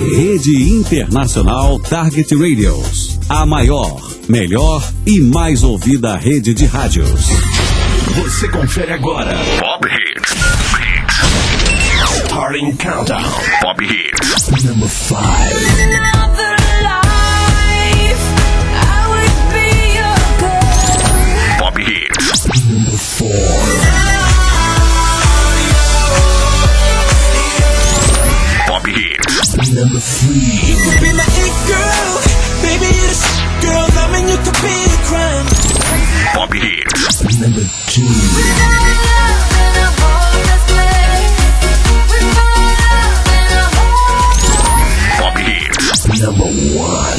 Rede Internacional Target Radios. A maior, melhor e mais ouvida rede de rádios. Você confere agora Pop Hits. Starting Countdown. Pop Hits. Number 5. Pop Hits. Number 4. Pop Hits. Number 3. You could be my it girl, baby you're the girl, loving you could be a crime. Pop Hits. Number 2. Pop Hits. Number 1.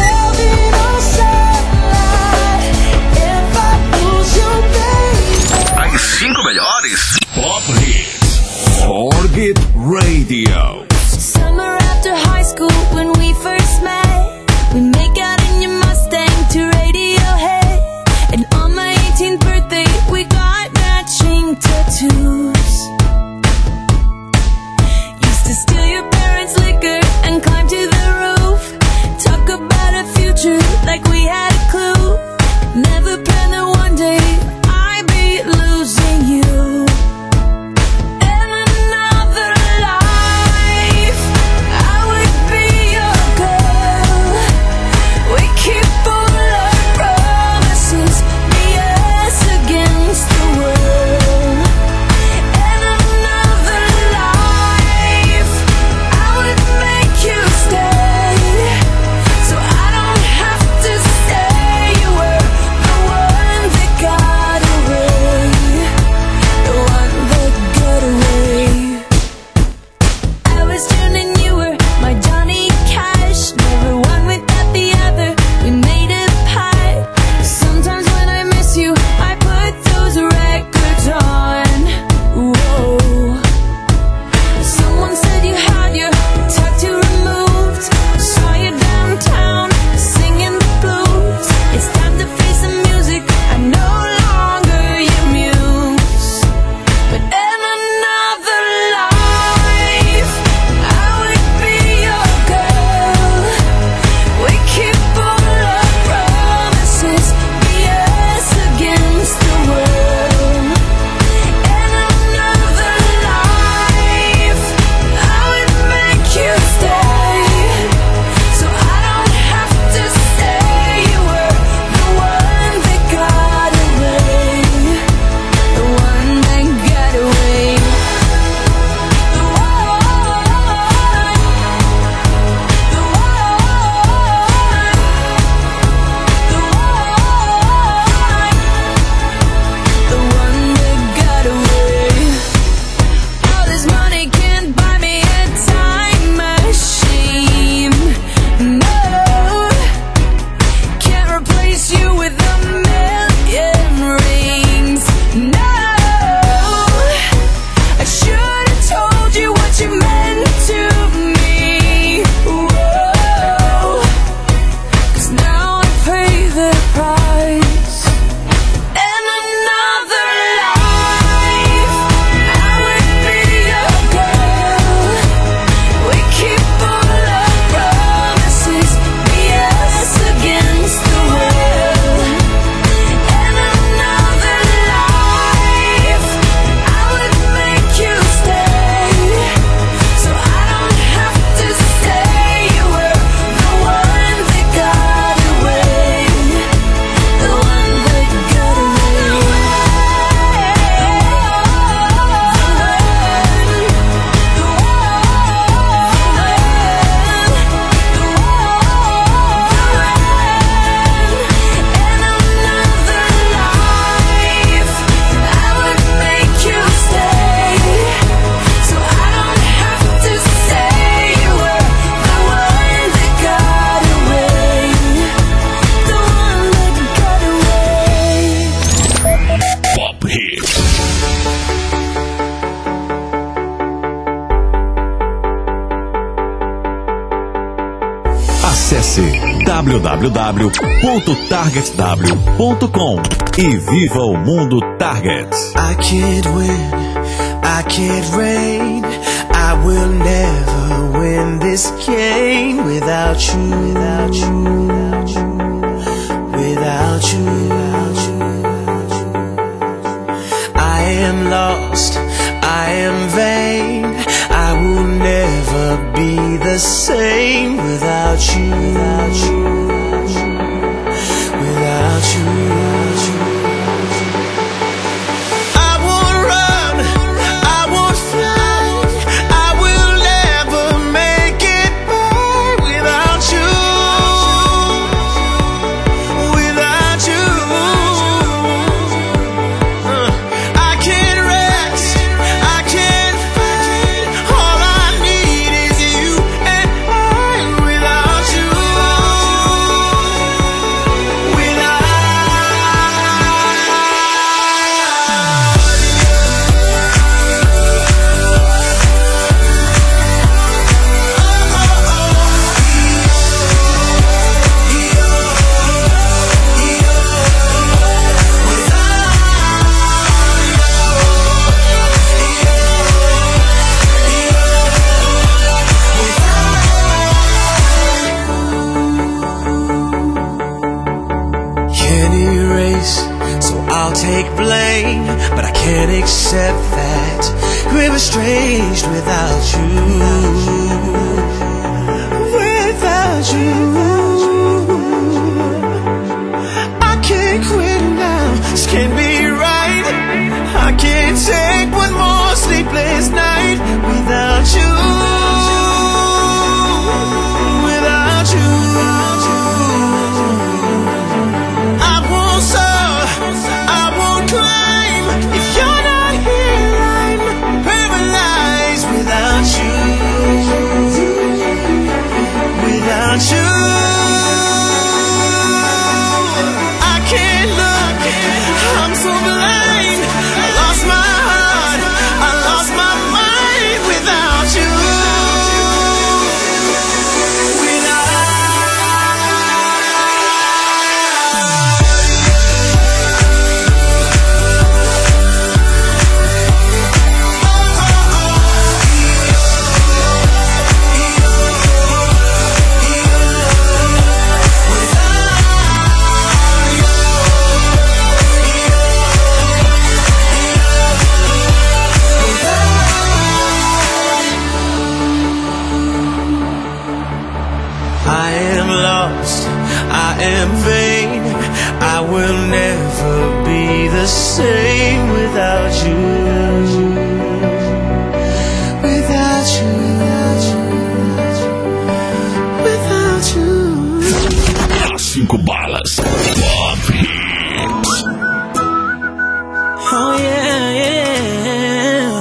As 5 melhores Pop Hits. Target Radio. Summer after high school when we first met, we make out in your Mustang to Radiohead. And on my 18th birthday we got matching tattoos. Used to steal your parents' liquor and climb to the roof. Talk about a future like we had a clue. Never planned that one day I'd be losing you. Acesse www.targetw.com e viva o mundo Target. I can't win, I can't reign, I will never win win this game without you, without you, without you, without you, without you. I am lost, I am vain, I will never be the same without you, without you, without you, without you. I won't run, I won't fly, I will never make it by without you, without you. I can't rest, I can't fight, all I need is you and I without you, can't erase, so I'll take blame, but I can't accept that we're estranged without you, without you. I can't quit now, this can't be right, I can't take one more sleepless night without you, without you. I won't soar, I won't climb, if you're not here I'm paralyzed without you, without you. I can't look, I'm so blind, I lost my heart, I lost my mind without you, I am lost, I am vain, I will never be the same without you, without you, without you, without you. As 5 balas. Pop Hits. Oh yeah, yeah.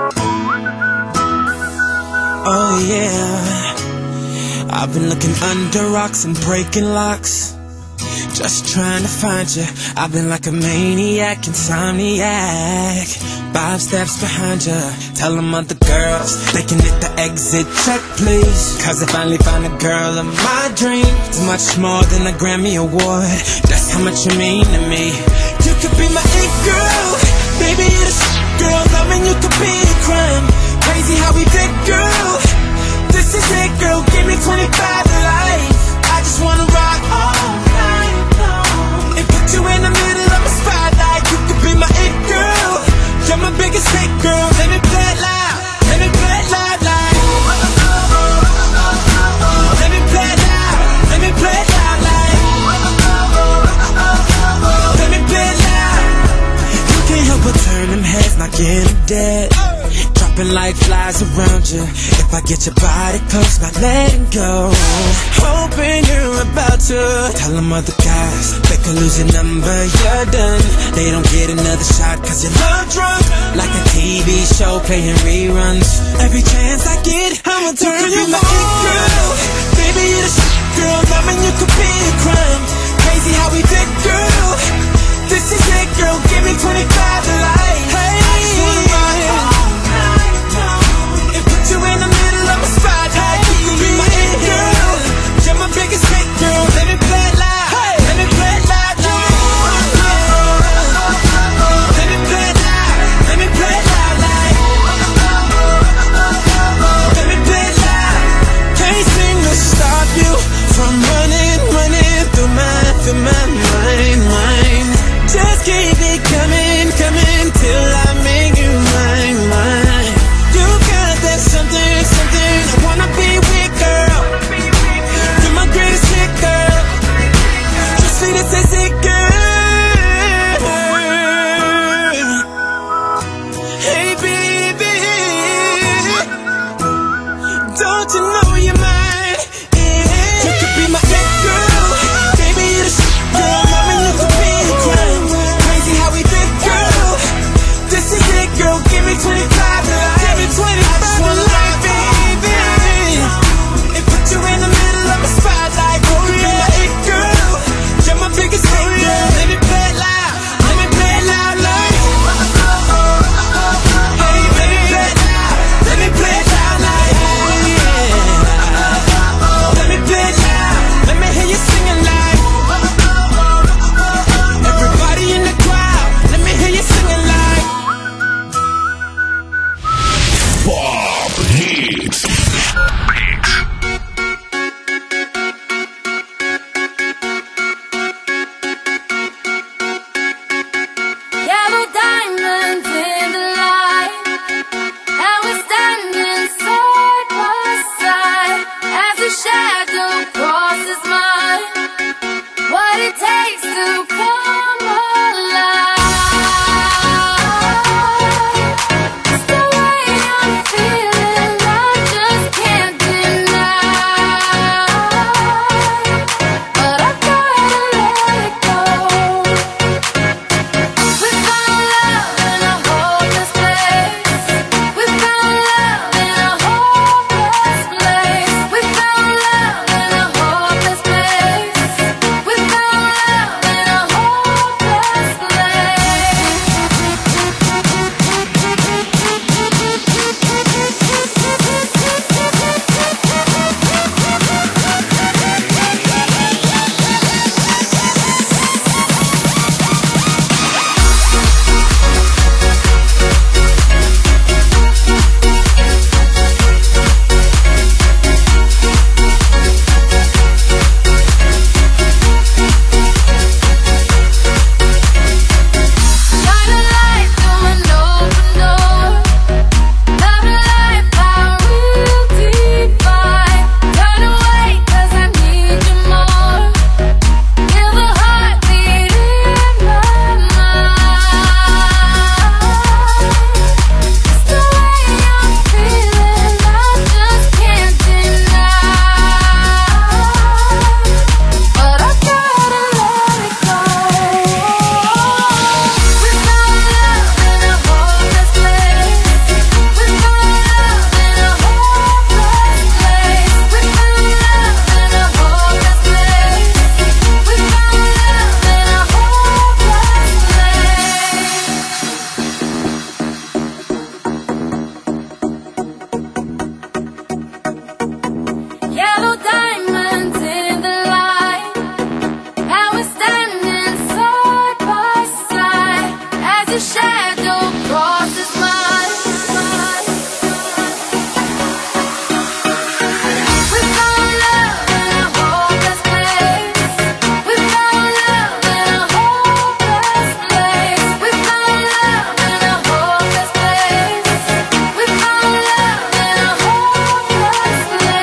Oh yeah. I've been looking under rocks and breaking locks, just trying to find you. I've been like a maniac, insomniac, 5 steps behind you. Tell them other girls they can hit the exit check, please. Cause I finally found a girl of my dreams. It's much more than a Grammy award, that's how much you mean to me. You could be my it girl, baby you're the girl. Loving you could be a crime, crazy how we did, girl. This is it, girl, give me 25 to life. I just wanna rock all night long and put you in the middle of a spotlight. You could be my it girl, you're my biggest hit, girl. Let me play it loud, let me play it loud, like. Let me play it loud, let me play it loud, like. Let me play it loud. You can't help but turn them heads, not get them dead. Dropping like flies around you. If I get your body close, not letting go. Hoping you're about to tell them other guys they could lose your number, you're done. They don't get another shot cause you're love drunk, like a TV show playing reruns. Every chance I get, I'ma turn you on. Girl, baby you're the shit, girl. Loving you could be a crime, crazy how we did, girl. This is it, girl, give me 25 to life. Hey, I just wanna ride all night long and put you in the middle of a spotlight. You can be my it girl, you're my biggest hit, girl. Let me play it loud, hey. Let me play it loud, let me play it loud, let me play it loud, like. Let me play it loud, but you know you're mine. Yeah. You could be my it girl, baby you're the shit girl. Loving you could be a crime. Crazy how we did, girl. This is it, girl. Give me 25 to life. Give me 25 to life, baby. And put you in the middle of my spotlight. You could be my it girl. You're my biggest hit, girl. Let me play it loud. Let me play it loud like. Hey, baby, play it loud. Let me play it loud like. Yeah. Let me play it loud. Let me hear you singing like. Everybody in the crowd. Let me hear you singing like. Pop Hits. Yellow diamonds in the light, and we're standing side by side as a shadow crosses mine. What it takes to come alive. It's the way I'm feeling, I just can't deny. But I gotta let it go. We found love in a hopeless place. We found love in a hopeless place. We found love in a hopeless place. We found love in a hopeless Shine a light through an open door. Love and life I will define. Turn away 'cause I need you more. Feel the heartbeat in my mind. It's the way I'm feeling, I just can't deny. But I gotta let it go. We found love in a hopeless place. We found love in a hopeless place. We found love in a hopeless place. We found love in a hopeless place. Yellow diamonds in the light, and we're standing side by side as a shadow crosses mine. We found love in a hopeless place. We found love in a hopeless place. We found love in a hopeless place. We found love in a hopeless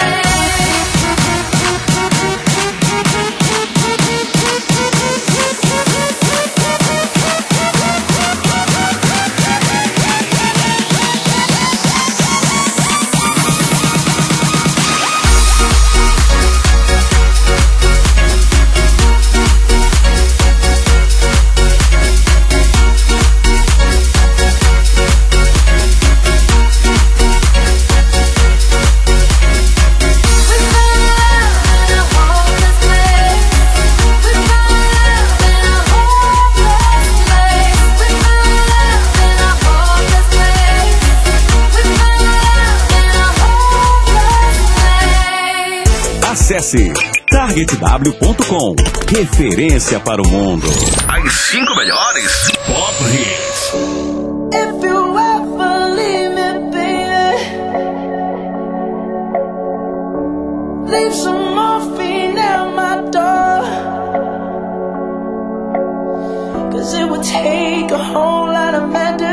Acesse targetw.com. Referência para o mundo. As 5 melhores Pop Hits. If you ever leave me, baby, leave some morphine at my door. 'Cause it would take a whole lot of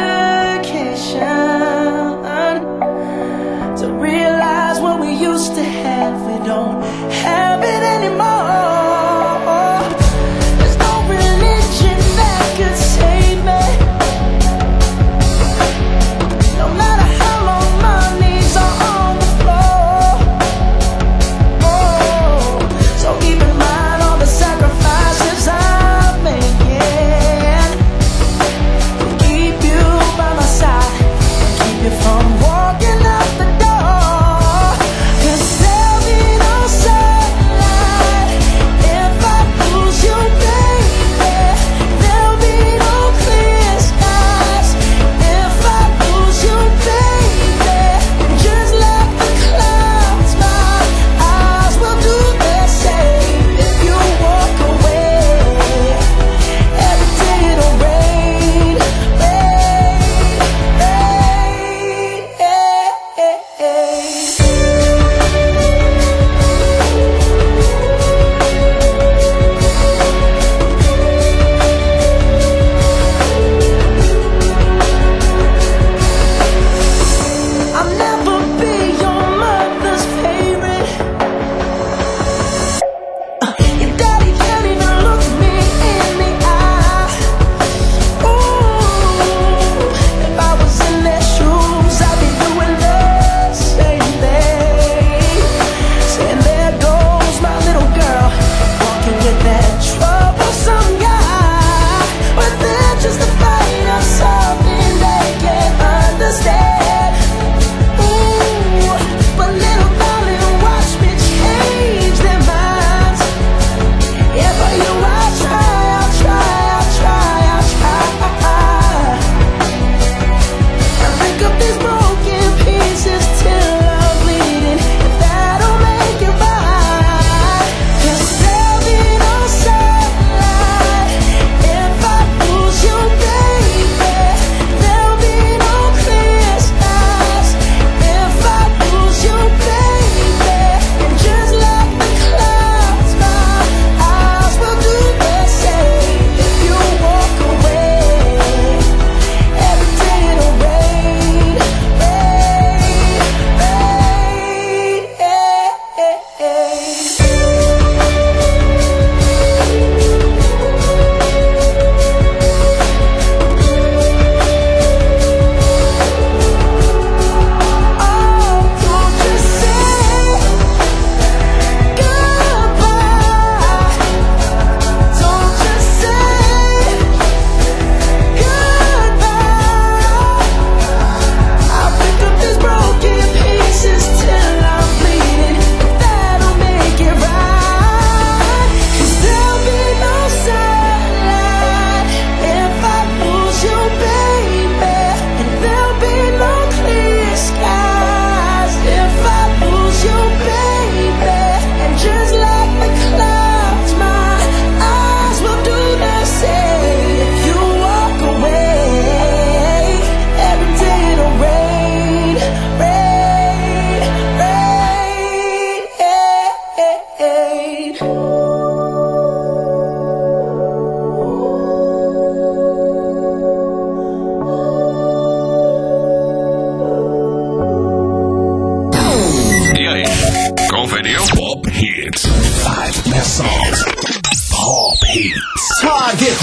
medication to realize what we used to have, we don't have it anymore. There's no religion that could save me. No matter how long my knees are on the floor.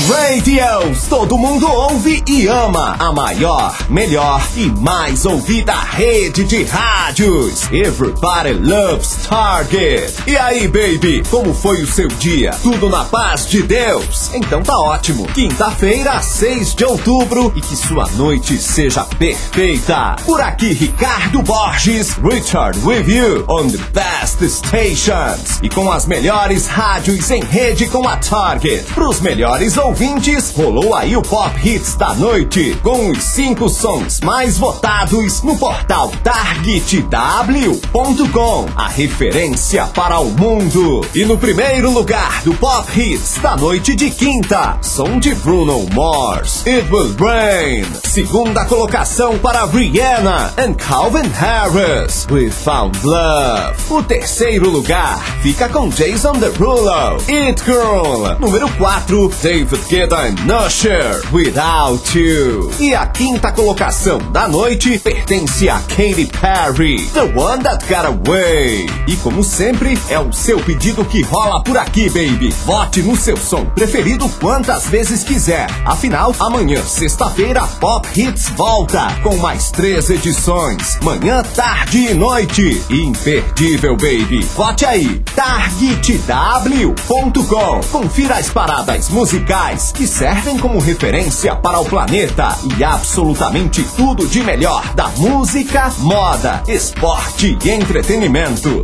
Radios, todo mundo ouve e ama. A maior, melhor e mais ouvida rede de rádios. Everybody loves Target. E aí, baby, como foi o seu dia? Tudo na paz de Deus? Então tá ótimo. Quinta-feira, 6 de outubro, e que sua noite seja perfeita. Por aqui, Ricardo Borges, Richard with you on the best stations. E com as melhores rádios em rede com a Target. Pros melhores ouvintes, rolou aí o Pop Hits da noite, com os 5 sons mais votados no portal targetw.com, a referência para o mundo. E no primeiro lugar do Pop Hits da noite de quinta, som de Bruno Mars, It Will Rain. Segunda colocação para Rihanna and Calvin Harris, We Found Love. O terceiro lugar fica com Jason Derulo, It Girl. Número 4, David Guetta and Usher, Without You. E a quinta colocação da noite pertence a Katy Perry, The One That Got Away. E como sempre, é o seu pedido que rola por aqui, baby. Vote no seu som preferido quantas vezes quiser. Afinal, amanhã, sexta-feira, Pop Hits volta com mais 3 edições. Manhã, tarde e noite. Imperdível, baby. Vote aí, targetw.com. Confira as paradas musicais que servem como referência para o planeta e absolutamente tudo de melhor da música, moda, esporte e entretenimento.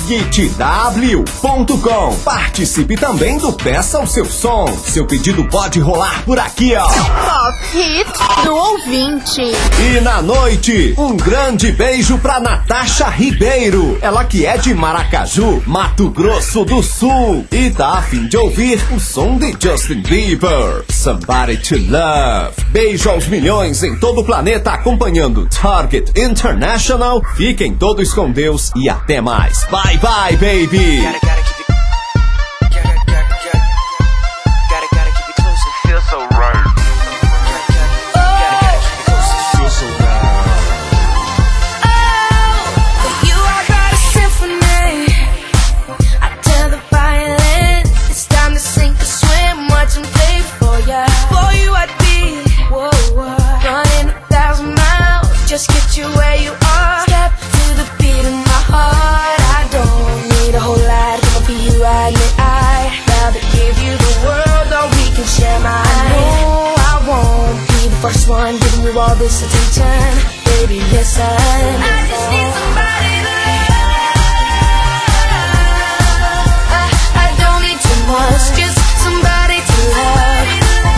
targetw.com. Participe também do Peça o Seu Som. Seu pedido pode rolar por aqui, ó. Pop Hits do ouvinte. E na noite, um grande beijo pra Natasha Ribeiro. Ela que é de Maracaju, Mato Grosso do Sul. E tá a fim de ouvir o som de Justin Bieber, Somebody to Love. Beijo aos milhões em todo o planeta acompanhando Target International. Fiquem todos com Deus e até mais. Bye bye, baby. Gotta keep it close, it feels so right. Gotta keep it close, it feels so right. For you I write a symphony. I tell the violin it's time to sink or swim. Watch and play for ya. For you I'd be running 1,000 miles. Just get you where you are. Step to the beat of my heart. I don't need a whole lot. Gonna be you right in the eye. Rather give you the world or we can share mine. I know I won't be the first one giving you all this attention. Baby, listen. I just need somebody to love. I don't need too much, just somebody to love.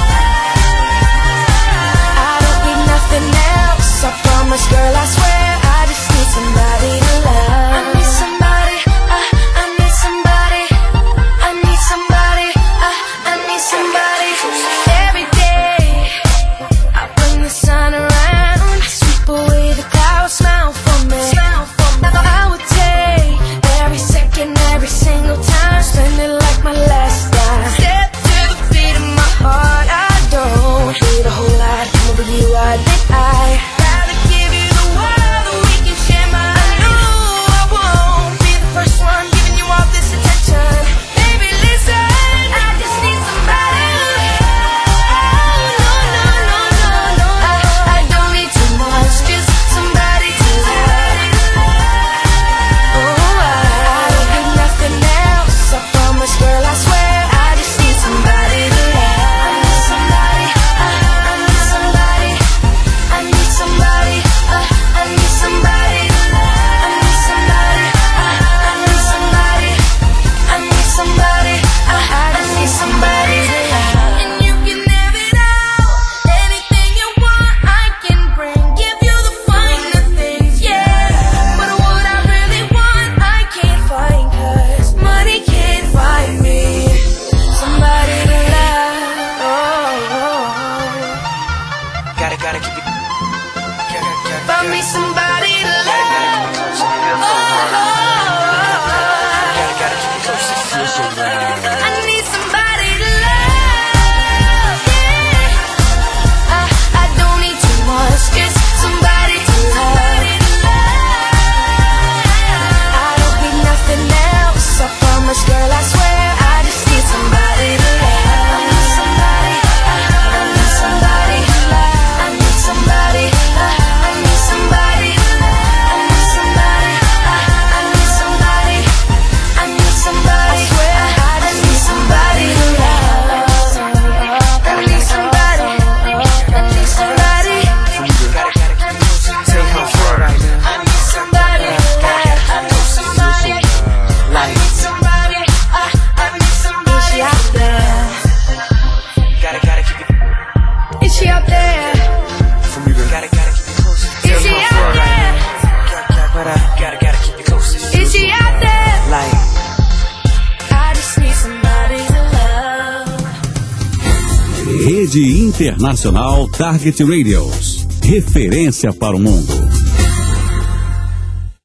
I don't need nothing else, I promise, girl, I swear. I just need somebody to love. I need somebody, I need somebody. I need somebody, I need somebody. Every day I bring the sun around, sweep away the clouds, smile for Rede Internacional Target Radios. Referência para o mundo.